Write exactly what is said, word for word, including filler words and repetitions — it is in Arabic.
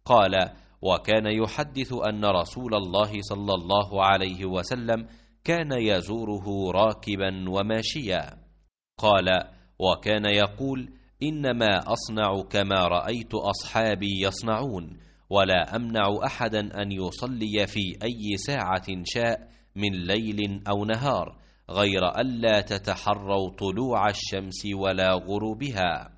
قال: وكان يحدث أن رسول الله صلى الله عليه وسلم كان يزوره راكبا وماشيا. قال: وكان يقول: إنما أصنع كما رأيت أصحابي يصنعون، ولا أمنع أحدا أن يصلي في أي ساعة شاء من ليل أو نهار، غير ألا تتحروا طلوع الشمس ولا غروبها.